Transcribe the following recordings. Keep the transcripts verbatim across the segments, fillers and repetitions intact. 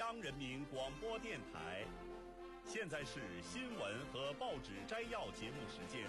央人民广播电台。现在是新闻和报纸摘要节目时间。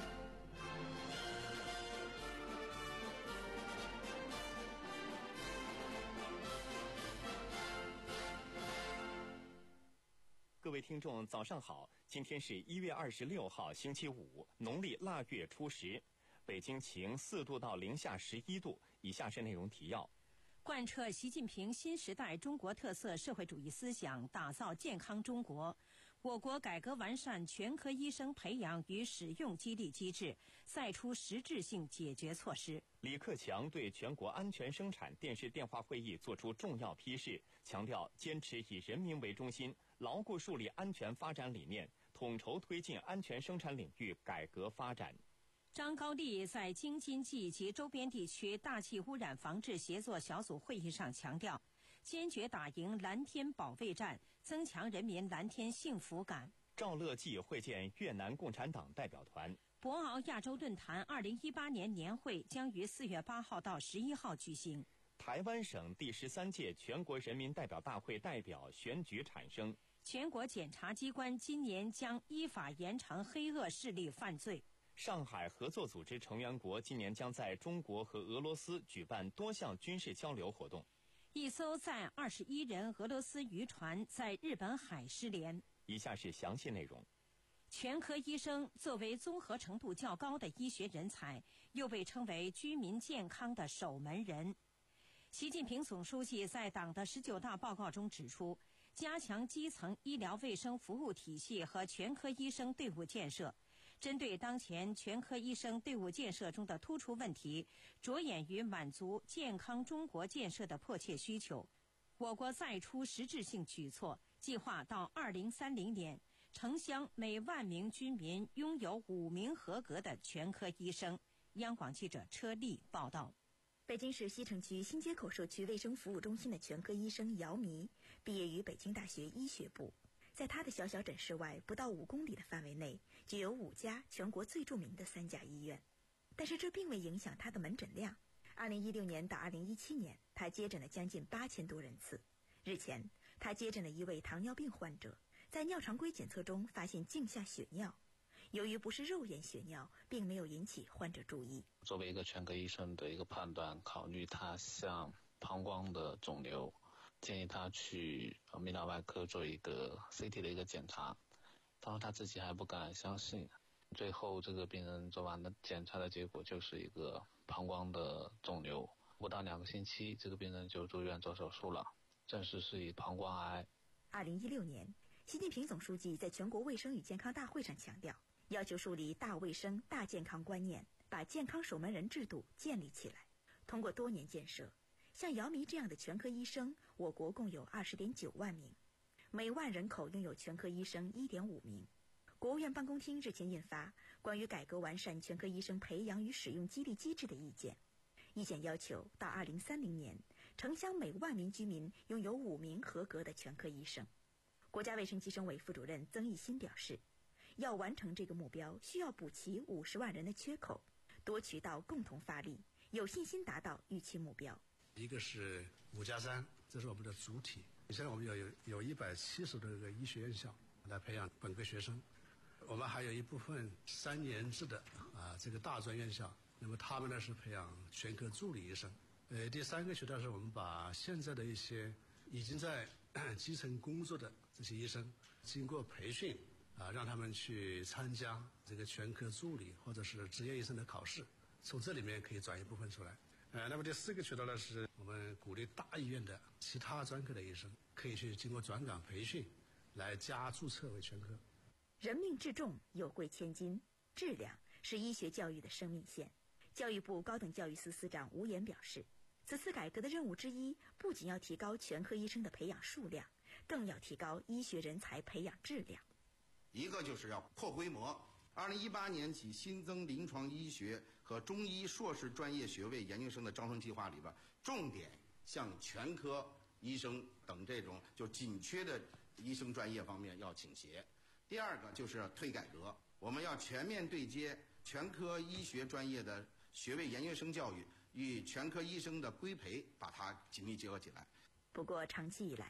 各位听众早上好，今天是一月二十六号星期五，农历腊月初十，北京晴四度到零下十一度。以下是内容提要。 贯彻习近平新时代中国特色社会主义思想，打造健康中国。我国改革完善全科医生培养与使用激励机制，赛出实质性解决措施。 李克强对全国安全生产电视电话会议作出重要批示，强调坚持以人民为中心，牢固树立安全发展理念，统筹推进安全生产领域改革发展。 张高丽在京津冀及周边地区大气污染防治协作小组会议上强调，坚决打赢蓝天保卫战，增强人民蓝天幸福感。 赵乐际会见越南共产党代表团。 博鳌亚洲论坛二零一八年年会将于四月八号到十一号举行。 台湾省第十三届全国人民代表大会代表选举产生。 全国检察机关今年将依法严惩黑恶势力犯罪。 上海合作组织成员国今年将在中国和俄罗斯举办多项军事交流活动。 一艘载二十一人俄罗斯渔船在日本海失联。 以下是详细内容。 全科医生作为综合程度较高的医学人才，又被称为居民健康的守门人。习近平总书记在党的十九大报告中指出，加强基层医疗卫生服务体系和全科医生队伍建设，针对当前全科医生队伍建设中的突出问题，着眼于满足健康中国建设的迫切需求。我国再出实质性举措，计划到二零三零年，城乡每万名居民拥有五名合格的全科医生。央广记者车丽报道。 北京市西城区新街口社区卫生服务中心的全科医生姚迷毕业于北京大学医学部，在他的小小诊室外不到五公里的范围内就有五家全国最著名的三甲医院，但是这并未影响他的门诊量。二零一六年到二零一七年，他接诊了将近八千多人次。日前，他接诊了一位糖尿病患者，在尿常规检测中发现镜下血尿。由于不是肉眼血尿，并没有引起患者注意。 作为一个全科医生的一个判断，考虑他像膀胱的肿瘤，建议他去泌尿外科做一个 C T 的一个检查。当时他自己还不敢相信，最后这个病人做完了检查的结果就是一个膀胱的肿瘤，不到两个星期，这个病人就住院做手术了，证实是以膀胱癌。 二零一六年，习近平总书记在全国卫生与健康大会上强调，要求树立大卫生、大健康观念，把健康守门人制度建立起来。通过多年建设，像姚迷这样的全科医生，我国共有 二十点九万名，每万人口拥有全科医生 一点五名。国务院办公厅日前印发关于改革完善全科医生培养与使用激励机制的意见，意见要求到二零三零年，城乡每万名居民拥有五名合格的全科医生。国家卫生计生委副主任曾益新表示，要完成这个目标，需要补齐五十万人的缺口，多渠道共同发力，有信心达到预期目标。 一个是五加三，这是我们的主体。现在我们有有有一百七十多个医学院校来培养本科学生，我们还有一部分三年制的啊这个大专院校，那么他们呢是培养全科助理医生。呃，第三个渠道是我们把现在的一些已经在基层工作的这些医生，经过培训啊，让他们去参加这个全科助理或者是执业医生的考试，从这里面可以转一部分出来。呃，那么第四个渠道呢，是我们鼓励大医院的其他专科的医生可以去经过转岗培训，来加注册为全科。 人命至重，有贵千金，质量是医学教育的生命线。教育部高等教育司司长吴岩表示，此次改革的任务之一，不仅要提高全科医生的培养数量，更要提高医学人才培养质量。 一个就是要扩规模，二零一八年起新增临床医学和中医硕士专业学位研究生的招生计划里边，重点向全科医生等这种就紧缺的医生专业方面要倾斜。第二个就是推改革，我们要全面对接全科医学专业的学位研究生教育与全科医生的规培，把它紧密结合起来。 不过长期以来，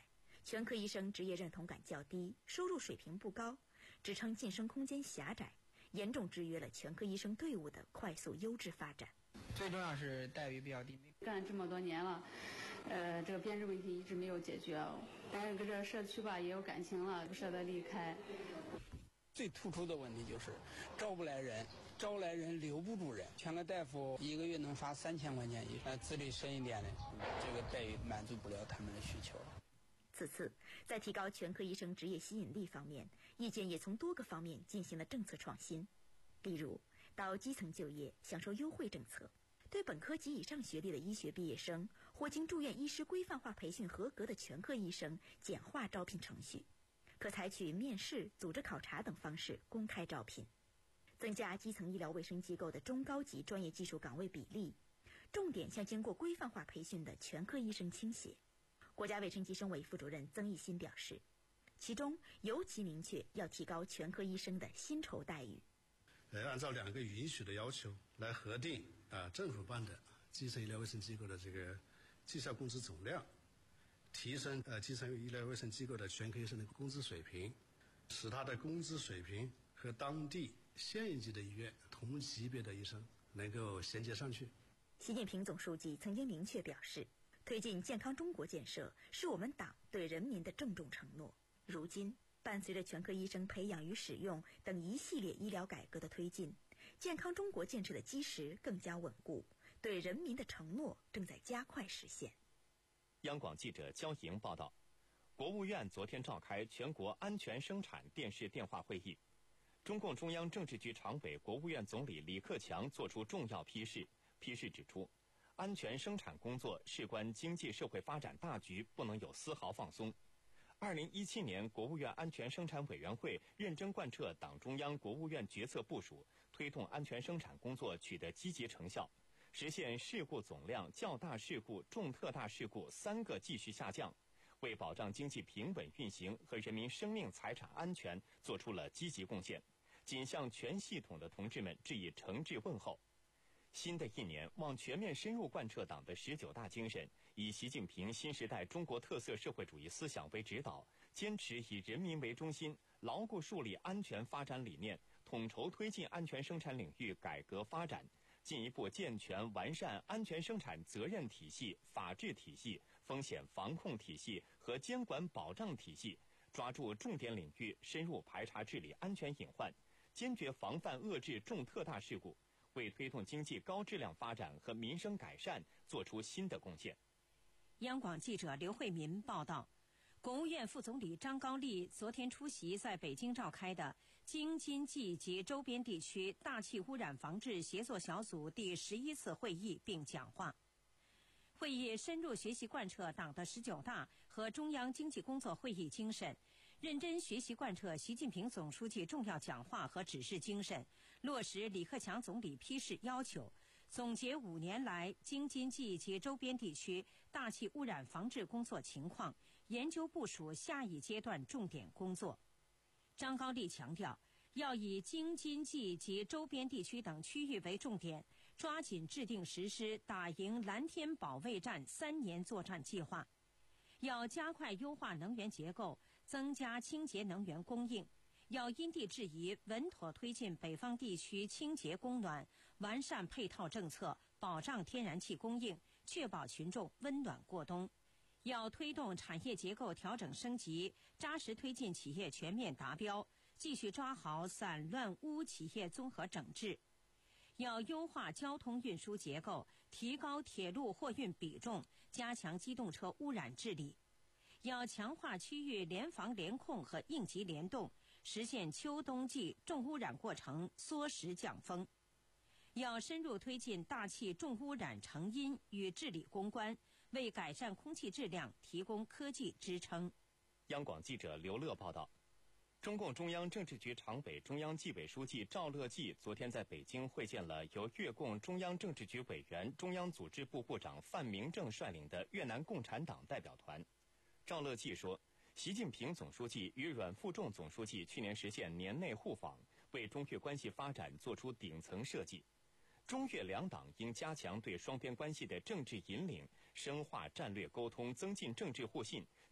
全科医生职业认同感较低，收入水平不高，职称晋升空间狭窄，严重制约了全科医生队伍的快速优质发展。 最重要是待遇比较低， 干这么多年了，呃，这个编制问题一直没有解决，但是跟这社区吧也有感情了，不舍得离开。 最突出的问题就是招不来人，招来人留不住人。全科大夫一个月能发三千块钱一个，资历深一点的，这个待遇满足不了他们的需求。 此次在提高全科医生职业吸引力方面，意见也从多个方面进行了政策创新，例如到基层就业享受优惠政策，对本科及以上学历的医学毕业生或经住院医师规范化培训合格的全科医生简化招聘程序，可采取面试、组织考察等方式公开招聘，增加基层医疗卫生机构的中高级专业技术岗位比例，重点向经过规范化培训的全科医生倾斜。国家卫生计生委副主任曾益新表示，其中尤其明确要提高全科医生的薪酬待遇。 呃，按照两个允许的要求来核定啊、呃，政府办的基层医疗卫生机构的这个绩效工资总量，提升呃基层医疗卫生机构的全科医生的工资水平，使他的工资水平和当地县一级的医院同级别的医生能够衔接上去。 习近平总书记曾经明确表示，推进健康中国建设是我们党对人民的郑重承诺。如今，伴随着全科医生培养与使用等一系列医疗改革的推进，健康中国建设的基石更加稳固，对人民的承诺正在加快实现。 央广记者焦莹报道，国务院昨天召开全国安全生产电视电话会议，中共中央政治局常委、国务院总理李克强作出重要批示。批示指出，安全生产工作事关经济社会发展大局，不能有丝毫放松。二零一七年，国务院安全生产委员会认真贯彻党中央、国务院决策部署，推动安全生产工作取得积极成效，实现事故总量、较大事故、重特大事故三个继续下降，为保障经济平稳运行和人民生命财产安全做出了积极贡献，谨向全系统的同志们致以诚挚问候。新的一年，望全面深入贯彻党的十九大精神，以习近平新时代中国特色社会主义思想为指导，坚持以人民为中心，牢固树立安全发展理念，统筹推进安全生产领域改革发展，进一步健全完善安全生产责任体系、法治体系、风险防控体系和监管保障体系，抓住重点领域，深入排查治理安全隐患，坚决防范遏制重特大事故，为推动经济高质量发展和民生改善做出新的贡献。 央广记者刘慧民报道，国务院副总理张高丽昨天出席在北京召开的京津冀及周边地区大气污染防治协作小组第十一次会议并讲话。会议深入学习贯彻党的十九大和中央经济工作会议精神，认真学习贯彻习近平总书记重要讲话和指示精神，落实李克强总理批示要求，总结五年来京津冀及周边地区大气污染防治工作情况，研究部署下一阶段重点工作。张高丽强调，要以京津冀及周边地区等区域为重点，抓紧制定实施打赢蓝天保卫战三年作战计划，要加快优化能源结构，增加清洁能源供应，要因地制宜稳妥推进北方地区清洁供暖，完善配套政策，保障天然气供应，确保群众温暖过冬。要推动产业结构调整升级，扎实推进企业全面达标，继续抓好散乱污企业综合整治。要优化交通运输结构，提高铁路货运比重，加强机动车污染治理。要强化区域联防联控和应急联动，实现秋冬季重污染过程缩时降峰。要深入推进大气重污染成因与治理攻关，为改善空气质量提供科技支撑。 央广记者刘乐报道，中共中央政治局常委、中央纪委书记赵乐际昨天在北京会见了由越共中央政治局委员、中央组织部部长范明正率领的越南共产党代表团。赵乐际说，习近平总书记与阮富仲总书记去年实现年内互访，为中越关系发展作出顶层设计。中越两党应加强对双边关系的政治引领，深化战略沟通，增进政治互信，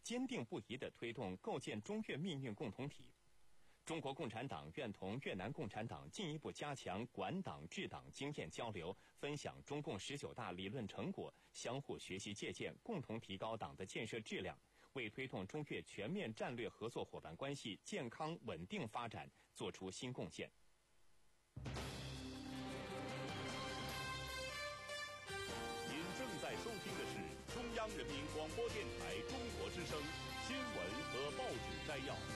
坚定不移地推动构建中越命运共同体。中国共产党愿同越南共产党进一步加强管党治党经验交流，分享中共十九大理论成果，相互学习借鉴，共同提高党的建设质量，为推动中越全面战略合作伙伴关系健康稳定发展作出新贡献。 您正在收听的是中央人民广播电台中国之声新闻和报纸摘要。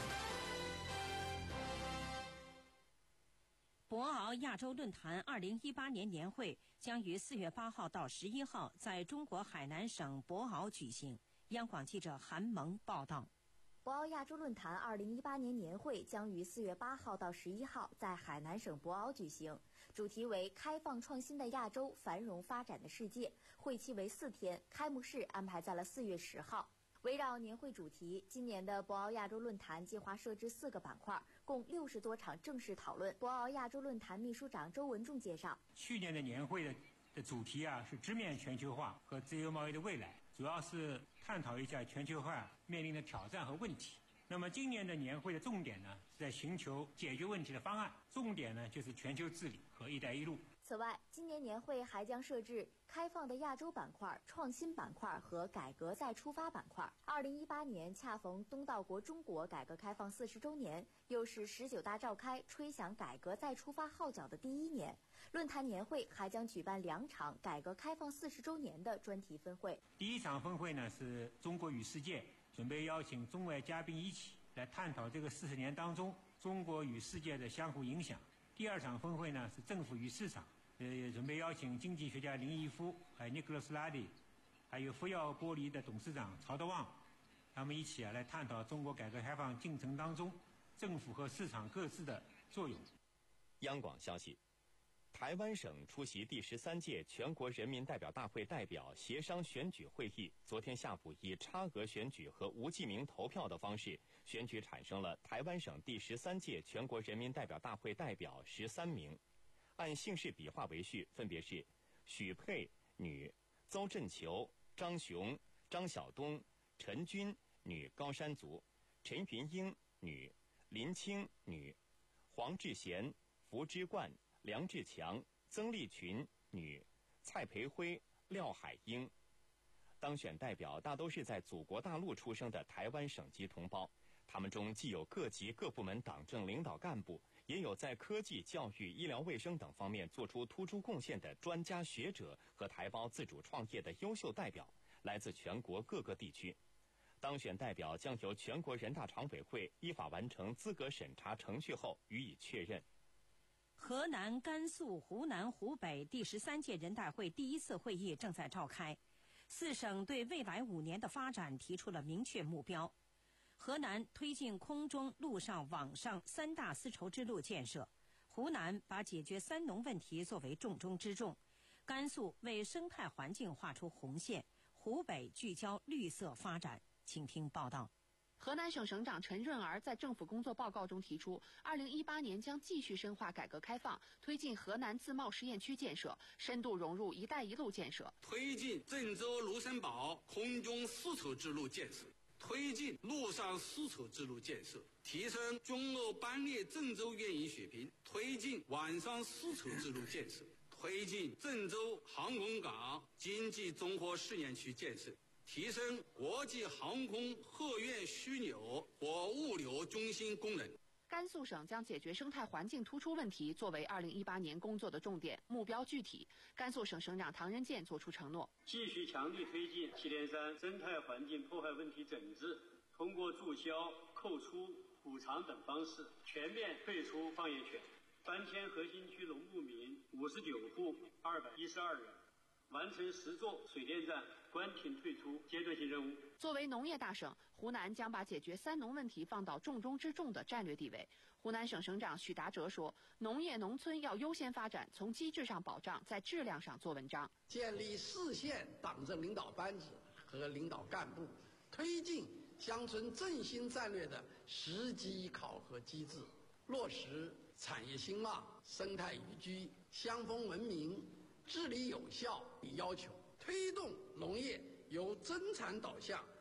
博鳌亚洲论坛二零一八年年会将于四月八号到十一号在中国海南省博鳌举行。央广记者韩萌报道。 博鳌亚洲论坛二零一八年年会将于四月八号到十一号在海南省博鳌举行，主题为开放创新的亚洲，繁荣发展的世界。会期为四天，开幕式安排在了四月十号。围绕年会主题，今年的博鳌亚洲论坛计划设置四个板块，共六十多场正式讨论。博鳌亚洲论坛秘书长周文仲介绍， 去年的年会的的主题啊是直面全球化和自由贸易的未来，主要是探讨一下全球化面临的挑战和问题。那么今年的年会的重点呢是在寻求解决问题的方案，重点呢就是全球治理和一带一路。 此外，今年年会还将设置开放的亚洲板块、创新板块和改革再出发板块。二零一八年恰逢东道国中国改革开放四十周年，又是十九大召开、吹响改革再出发号角的第一年。论坛年会还将举办两场改革开放四十周年的专题分会。 第一场分会呢是中国与世界，准备邀请中外嘉宾一起来探讨这个四十年当中中国与世界的相互影响。第二场分会呢是政府与市场，呃，准备邀请经济学家林毅夫、还有尼克勒斯拉蒂，还有福耀玻璃的董事长曹德旺，他们一起啊来探讨中国改革开放进程当中政府和市场各自的作用。 央广消息，台湾省出席第十三届全国人民代表大会代表协商选举会议，昨天下午以差额选举和无记名投票的方式，选举产生了台湾省第十三届全国人民代表大会代表十三名，按姓氏笔画为序，分别是许佩女、邹振球、张雄、张晓东、陈军女高山族、陈云英女、林清女、黄志贤、福之冠、梁志强、曾丽群女、蔡培辉、廖海英。当选代表大都是在祖国大陆出生的台湾省籍同胞，他们中既有各级各部门党政领导干部，也有在科技、教育、医疗卫生等方面做出突出贡献的专家学者和台胞自主创业的优秀代表，来自全国各个地区。当选代表将由全国人大常委会依法完成资格审查程序后予以确认。 河南、甘肃、湖南、湖北第十三届人大会第一次会议正在召开，四省对未来五年的发展提出了明确目标。河南推进空中、陆上、网上三大丝绸之路建设，湖南把解决三农问题作为重中之重，甘肃为生态环境画出红线，湖北聚焦绿色发展。请听报道。 河南省省长陈润儿在政府工作报告中提出，二零一八年将继续深化改革开放，推进河南自贸试验区建设，深度融入“一带一路”建设， 推进郑州卢森堡空中丝绸之路建设，推进陆上丝绸之路建设，提升中欧班列郑州运营水平，推进皖上丝绸之路建设，推进郑州航空港经济综合试验区建设，提升国际航空客运枢纽和物流中心功能。 甘肃省将解决生态环境突出问题作为二零一八年工作的重点，目标具体。甘肃省省长唐仁健作出承诺， 继续强力推进祁连山生态环境破坏问题整治，通过注销、扣除、补偿等方式，全面退出放业权。三千核心区农牧民五十九户二百一十二人，完成十座水电站关停退出阶段性任务。 作为农业大省，湖南将把解决三农问题放到重中之重的战略地位。湖南省省长许达哲说，农业农村要优先发展，从机制上保障，在质量上做文章。 建立市县党政领导班子和领导干部，推进乡村振兴战略的实际考核机制，落实产业兴旺、生态宜居、乡风文明、治理有效要求，推动农业由增产导向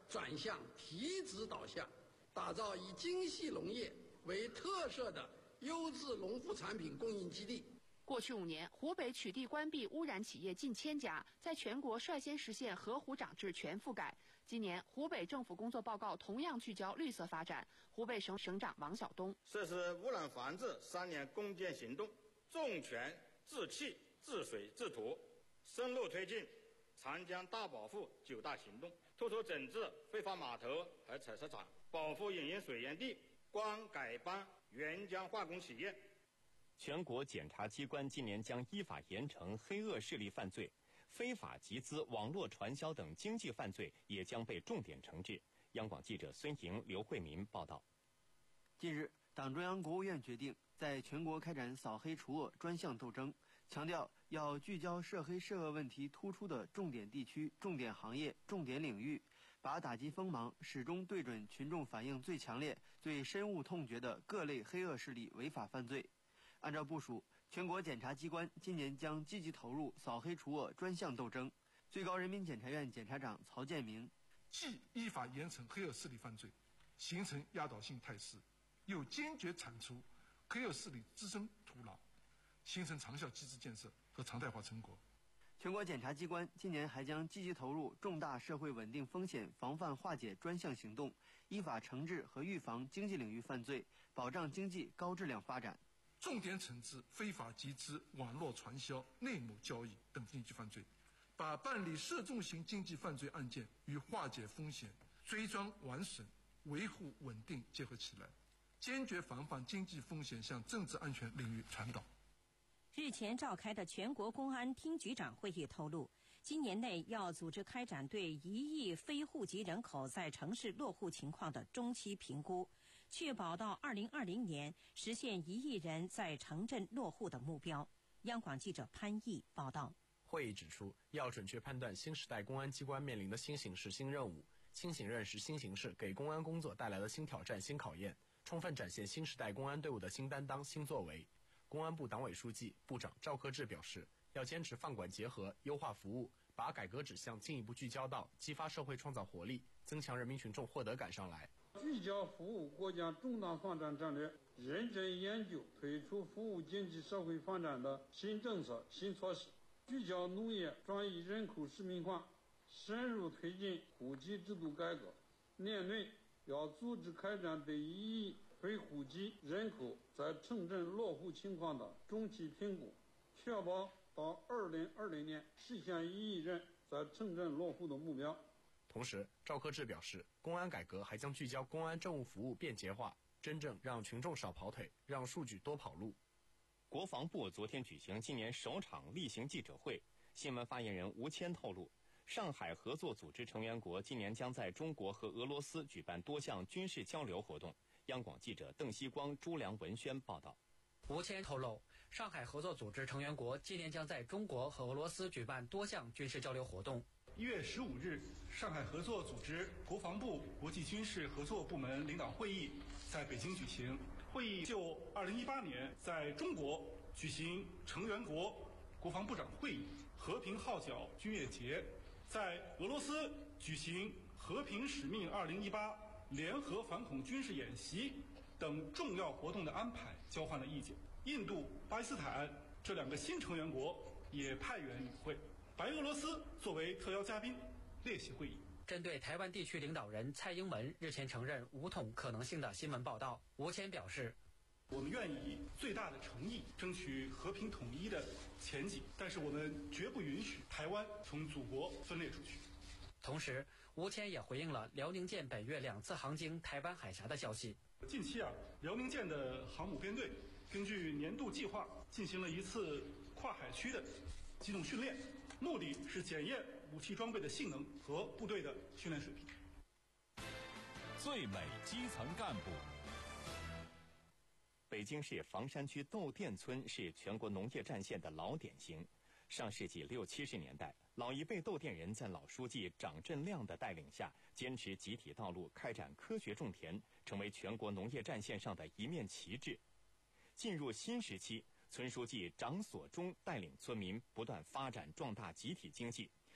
转向体脂导向，打造以精细农业为特色的优质农副产品供应基地。 过去五年，湖北取缔关闭污染企业近千家，在全国率先实现河湖长制全覆盖。今年，湖北政府工作报告同样聚焦绿色发展。湖北省省长王晓东实施污染防治三年攻坚行动，重拳治气、治水、治土，深入推进长江大保护九大行动，突出整治非法码头和采石场，保护饮用水源地，关改帮援江化工企业。 全国检察机关今年将依法严惩黑恶势力犯罪，非法集资、网络传销等经济犯罪也将被重点惩治。央广记者孙莹、刘慧民报道。 近日，党中央、国务院决定在全国开展扫黑除恶专项斗争，强调要聚焦涉黑涉恶问题突出的重点地区、重点行业、重点领域，把打击锋芒始终对准群众反应最强烈、最深恶痛绝的各类黑恶势力违法犯罪。按照部署，全国检察机关今年将积极投入扫黑除恶专项斗争。最高人民检察院检察长曹建明， 既依法严惩黑恶势力犯罪，形成压倒性态势，又坚决铲除黑恶势力滋生土壤，形成长效机制建设和常态化成果。 全国检察机关今年还将积极投入重大社会稳定风险防范化解专项行动，依法惩治和预防经济领域犯罪，保障经济高质量发展。 重点惩治非法集资、网络传销、内幕交易等经济犯罪，把办理涉重型经济犯罪案件与化解风险、追赃完审、维护稳定结合起来，坚决防范经济风险向政治安全领域传导。 日前召开的全国公安厅局长会议透露，今年内要组织开展对一亿非户籍人口在城市落户情况的中期评估，确保到二零二零年实现一亿人在城镇落户的目标。央广记者潘毅报道。 会议指出，要准确判断新时代公安机关面临的新形势、新任务，清醒认识新形势给公安工作带来的新挑战、新考验，充分展现新时代公安队伍的新担当、新作为。公安部党委书记、部长赵克志表示，要坚持放管结合，优化服务，把改革指向进一步聚焦到激发社会创造活力，增强人民群众获得感上来。 聚焦服务国家重大发展战略，认真研究推出服务经济社会发展的新政策、新措施，聚焦农业转移人口市民化，深入推进户籍制度改革。年内要组织开展对一亿非户籍人口在城镇落户情况的中期评估，确保到二零二零年实现一亿人在城镇落户的目标。 同时，赵克志表示，公安改革还将聚焦公安政务服务便捷化，真正让群众少跑腿，让数据多跑路。 国防部昨天举行今年首场例行记者会，新闻发言人吴谦透露，上海合作组织成员国今年将在中国和俄罗斯举办多项军事交流活动。央广记者邓锡光、朱良文轩报道。 吴谦透露，上海合作组织成员国今年将在中国和俄罗斯举办多项军事交流活动。 一月十五日，上海合作组织国防部国际军事合作部门领导会议在北京举行。会议就二零一八年在中国举行成员国国防部长会议、和平号角军乐节，在俄罗斯举行和平使命二零一八联合反恐军事演习等重要活动的安排交换了意见。印度、巴基斯坦这两个新成员国也派员与会，白俄罗斯作为特邀嘉宾列席会议。 针对台湾地区领导人蔡英文日前承认武统可能性的新闻报道，吴谦表示， 我们愿以最大的诚意争取和平统一的前景，但是我们绝不允许台湾从祖国分裂出去。 同时，吴谦也回应了辽宁舰本月两次航经台湾海峡的消息。 近期啊，辽宁舰的航母编队根据年度计划进行了一次跨海区的机动训练，目的是检验武器装备的性能和部队的训练水平。 最美基层干部。 北京市房山区窦店村是全国农业战线的老典型。上世纪六七十年代，老一辈窦店人在老书记张振亮的带领下，坚持集体道路，开展科学种田，成为全国农业战线上的一面旗帜。进入新时期，村书记张所忠带领村民不断发展壮大集体经济，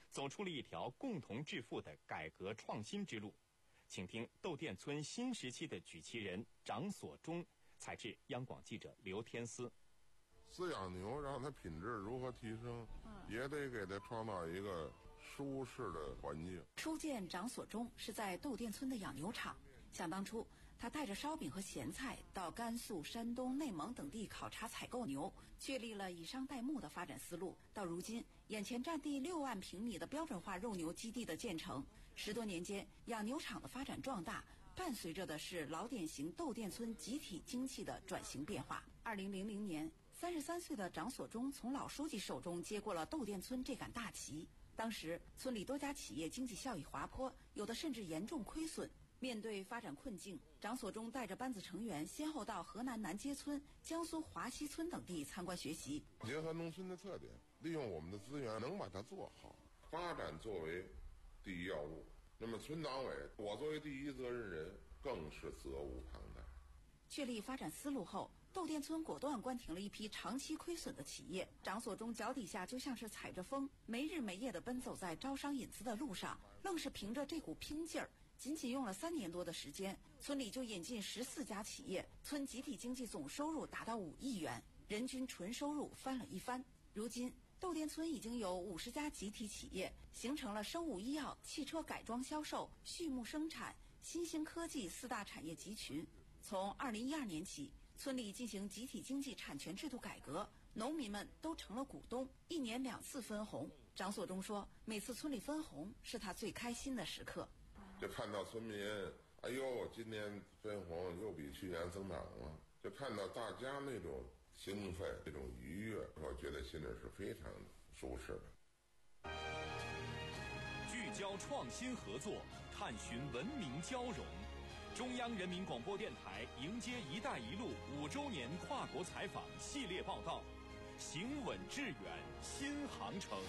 走出了一条共同致富的改革创新之路。请听窦店村新时期的举旗人张所忠，采制央广记者刘天思。 饲养牛让它品质如何提升，也得给它创造一个舒适的环境。 初见张所忠是在窦店村的养牛场。想当初，他带着烧饼和咸菜到甘肃、山东、内蒙等地考察采购牛，确立了以商代牧的发展思路。到如今，眼前占地六万平米的标准化肉牛基地的建成，十多年间养牛场的发展壮大，伴随着的是老典型窦店村集体经济的转型变化。二零零零年，三十三岁的张所忠从老书记手中接过了窦店村这杆大旗。当时，村里多家企业经济效益滑坡，有的甚至严重亏损。面对发展困境，张所忠带着班子成员先后到河南南街村、江苏华西村等地参观学习。 结合农村的特点，利用我们的资源，能把它做好，发展作为第一要务。那么村党委，我作为第一责任人，更是责无旁贷。 确立发展思路后，窦店村果断关停了一批长期亏损的企业。张所忠脚底下就像是踩着风，没日没夜地奔走在招商引资的路上，愣是凭着这股拼劲儿。仅仅用了三年多的时间，村里就引进十四家企业，村集体经济总收入达到五亿元，人均纯收入翻了一番。如今，窦店村已经有五十家集体企业，形成了生物医药、汽车改装销售、畜牧生产、新兴科技四大产业集群。从二零一二年起，村里进行集体经济产权制度改革，农民们都成了股东，一年两次分红。张所忠说，每次村里分红是他最开心的时刻。 就看到村民，哎呦，今年分红又比去年增长了，就看到大家那种兴奋、这种愉悦，我觉得心里是非常舒适的。 聚焦创新合作，探寻文明交融。中央人民广播电台迎接“一带一路”五周年跨国采访系列报道，行稳致远新航程。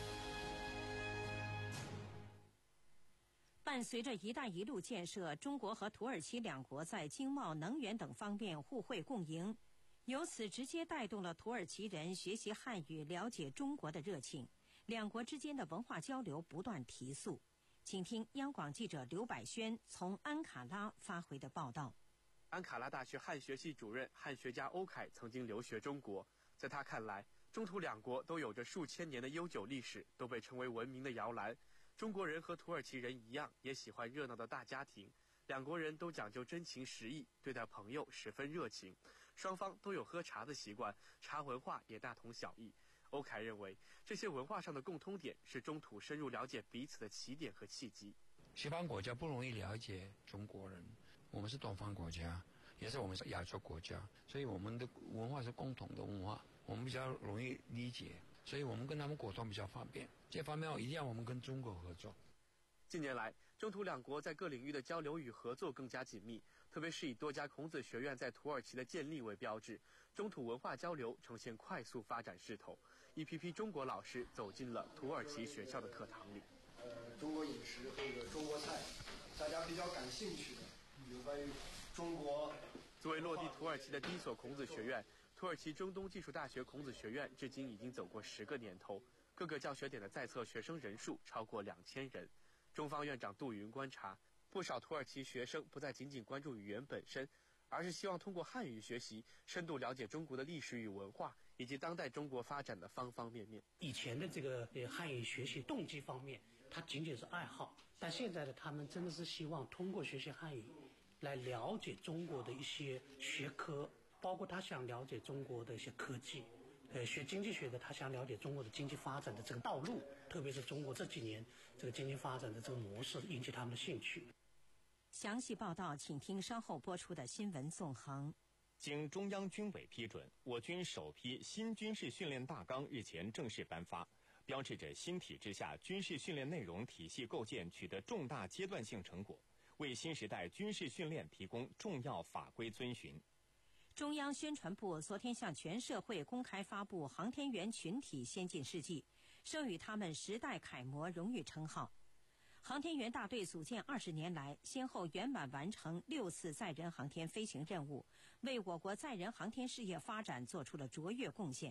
伴随着“一带一路”建设，中国和土耳其两国在经贸、能源等方面互惠共赢，由此直接带动了土耳其人学习汉语、了解中国的热情，两国之间的文化交流不断提速。请听央广记者刘百轩从安卡拉发回的报道。 安卡拉大学汉学系主任、汉学家欧凯曾经留学中国，在他看来，中土两国都有着数千年的悠久历史，都被称为文明的摇篮。中国人和土耳其人一样，也喜欢热闹的大家庭，两国人都讲究真情实意，对待朋友十分热情，双方都有喝茶的习惯，茶文化也大同小异。欧凯认为，这些文化上的共通点是中土深入了解彼此的起点和契机。 西方国家不容易了解中国人，我们是东方国家，也是我们是亚洲国家，所以我们的文化是共同的文化，我们比较容易理解，所以我们跟他们沟通比较方便。这方面一定要我们跟中国合作。 近年来，中土两国在各领域的交流与合作更加紧密，特别是以多家孔子学院在土耳其的建立为标志，中土文化交流呈现快速发展势头。一批批中国老师走进了土耳其学校的课堂里。 呃，中国饮食或者中国菜，大家比较感兴趣的，有关于中国。 作为落地土耳其的第一所孔子学院，土耳其中东技术大学孔子学院至今已经走过十个年头，各个教学点的在册学生人数超过两千人。中方院长杜云观察，不少土耳其学生不再仅仅关注语言本身，而是希望通过汉语学习，深度了解中国的历史与文化，以及当代中国发展的方方面面。 以前的这个呃汉语学习动机方面，它仅仅是爱好，但现在的他们真的是希望通过学习汉语，来了解中国的一些学科，包括他想了解中国的一些科技。呃，学经济学的，他想了解中国的经济发展的这个道路，特别是中国这几年这个经济发展的这个模式，引起他们的兴趣。 详细报道，请听稍后播出的新闻纵横。 经中央军委批准，我军首批新军事训练大纲日前正式颁发，标志着新体制下军事训练内容体系构建取得重大阶段性成果，为新时代军事训练提供重要法规遵循。 中央宣传部昨天向全社会公开发布航天员群体先进事迹，授予他们时代楷模荣誉称号。航天员大队组建二十年来，先后圆满完成六次载人航天飞行任务，为我国载人航天事业发展做出了卓越贡献，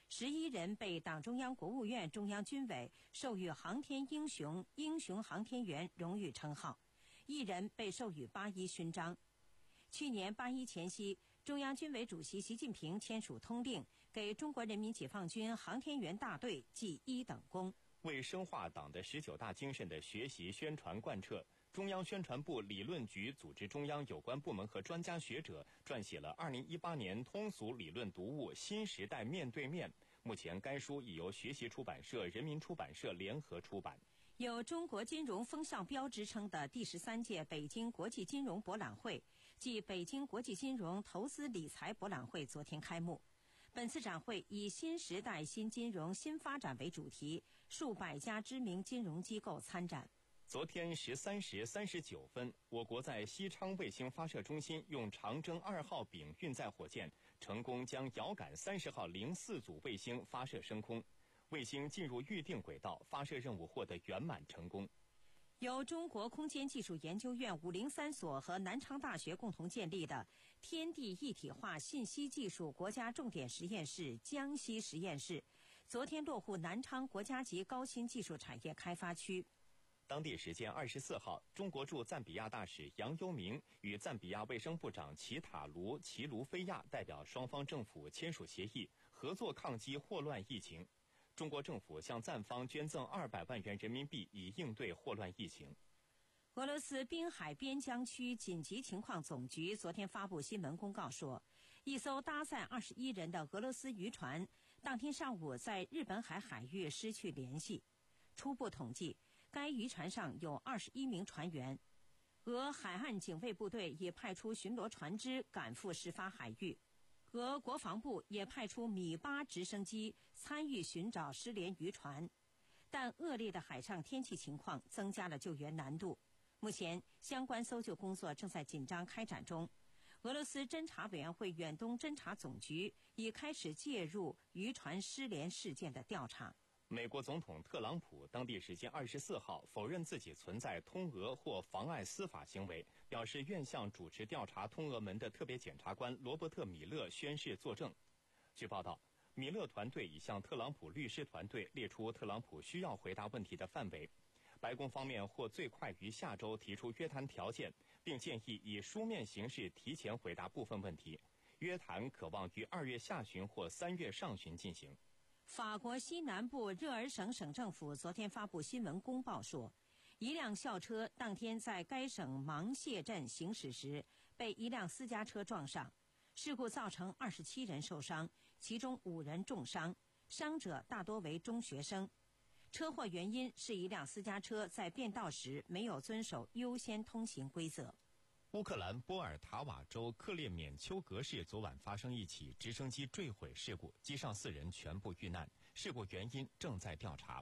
十一人被党中央、国务院、中央军委授予航天英雄、英雄航天员荣誉称号，一人被授予八一勋章。去年八一前夕，中央军委主席习近平签署通令，给中国人民解放军航天员大队记一等功。 为深化党的十九大精神的学习宣传贯彻，中央宣传部理论局组织中央有关部门和专家学者撰写了二零一八年通俗理论读物《新时代面对面》。目前该书已由学习出版社、人民出版社联合出版。 有中国金融风向标之称的第十三届北京国际金融博览会暨北京国际金融投资理财博览会昨天开幕。本次展会以新时代新金融新发展为主题，数百家知名金融机构参展。 昨天十三时三十九分，我国在西昌卫星发射中心用长征二号丙运载火箭成功将遥感三十号零四组卫星发射升空，卫星进入预定轨道，发射任务获得圆满成功。 由中国空间技术研究院五零三所和南昌大学共同建立的天地一体化信息技术国家重点实验室江西实验室，昨天落户南昌国家级高新技术产业开发区。 当地时间二十四号，中国驻赞比亚大使杨优明与赞比亚卫生部长齐塔卢齐卢菲亚代表双方政府签署协议，合作抗击霍乱疫情。中国政府向赞方捐赠二百万元人民币，以应对霍乱疫情。 俄罗斯滨海边疆区紧急情况总局昨天发布新闻公告说，一艘搭载二十一人的俄罗斯渔船当天上午在日本海海域失去联系。初步统计，该渔船上有二十一名船员。俄海岸警卫部队也派出巡逻船只赶赴事发海域。俄国防部也派出米八直升机参与寻找失联渔船，但恶劣的海上天气情况增加了救援难度。目前，相关搜救工作正在紧张开展中。俄罗斯侦察委员会远东侦察总局已开始介入渔船失联事件的调查。 美国总统特朗普当地时间二十四号否认自己存在通俄或妨碍司法行为，表示愿向主持调查通俄门的特别检察官罗伯特·米勒宣誓作证。据报道，米勒团队已向特朗普律师团队列出特朗普需要回答问题的范围。白宫方面或最快于下周提出约谈条件，并建议以书面形式提前回答部分问题。约谈可望于二月下旬或三月上旬进行。 法国西南部热尔省省政府昨天发布新闻公报说，一辆校车当天在该省芒谢镇行驶时被一辆私家车撞上，事故造成二十七人受伤，其中五人重伤，伤者大多为中学生。车祸原因是一辆私家车在变道时没有遵守优先通行规则。 乌克兰波尔塔瓦州克列缅丘格市昨晚发生一起直升机坠毁事故，机上四人全部遇难，事故原因正在调查。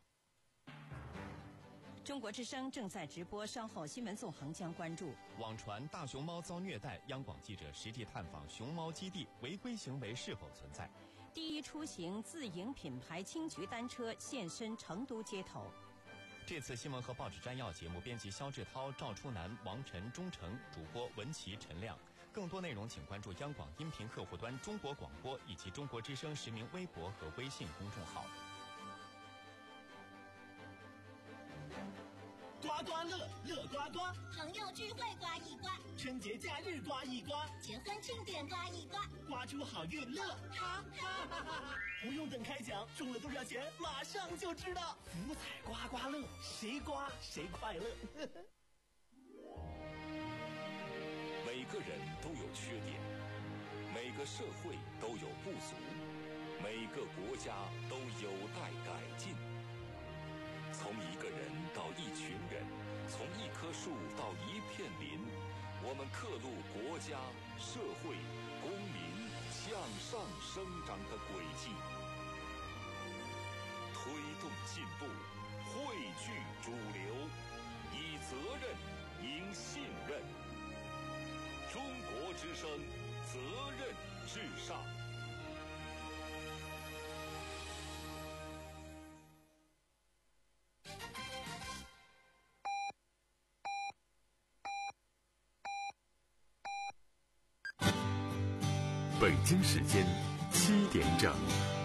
中国之声正在直播，稍后新闻纵横将关注。 网传大熊猫遭虐待，央广记者实地探访熊猫基地，违规行为是否存在？ 第一出行自营品牌青桔单车现身成都街头。 这次新闻和报纸摘要节目，编辑肖志涛、赵初南、王晨、钟诚，主播文琪、陈亮。更多内容请关注央广音频客户端、中国广播以及中国之声实名微博和微信公众号。 刮刮乐，乐刮刮， 朋友聚会刮一刮， 春节假日刮一刮， 结婚庆典刮一刮， 刮出好运乐，哈哈哈哈！不用等开奖，中了多少钱马上就知道。福彩刮刮乐，谁刮谁快乐。 每个人都有缺点，每个社会都有不足，每个国家都有待改进。从一个人到一群人，从一棵树到一片林，我们刻录国家、社会、公民向上生长的轨迹，推动进步，汇聚主流，以责任赢信任。中国之声，责任至上。 北京时间七点整。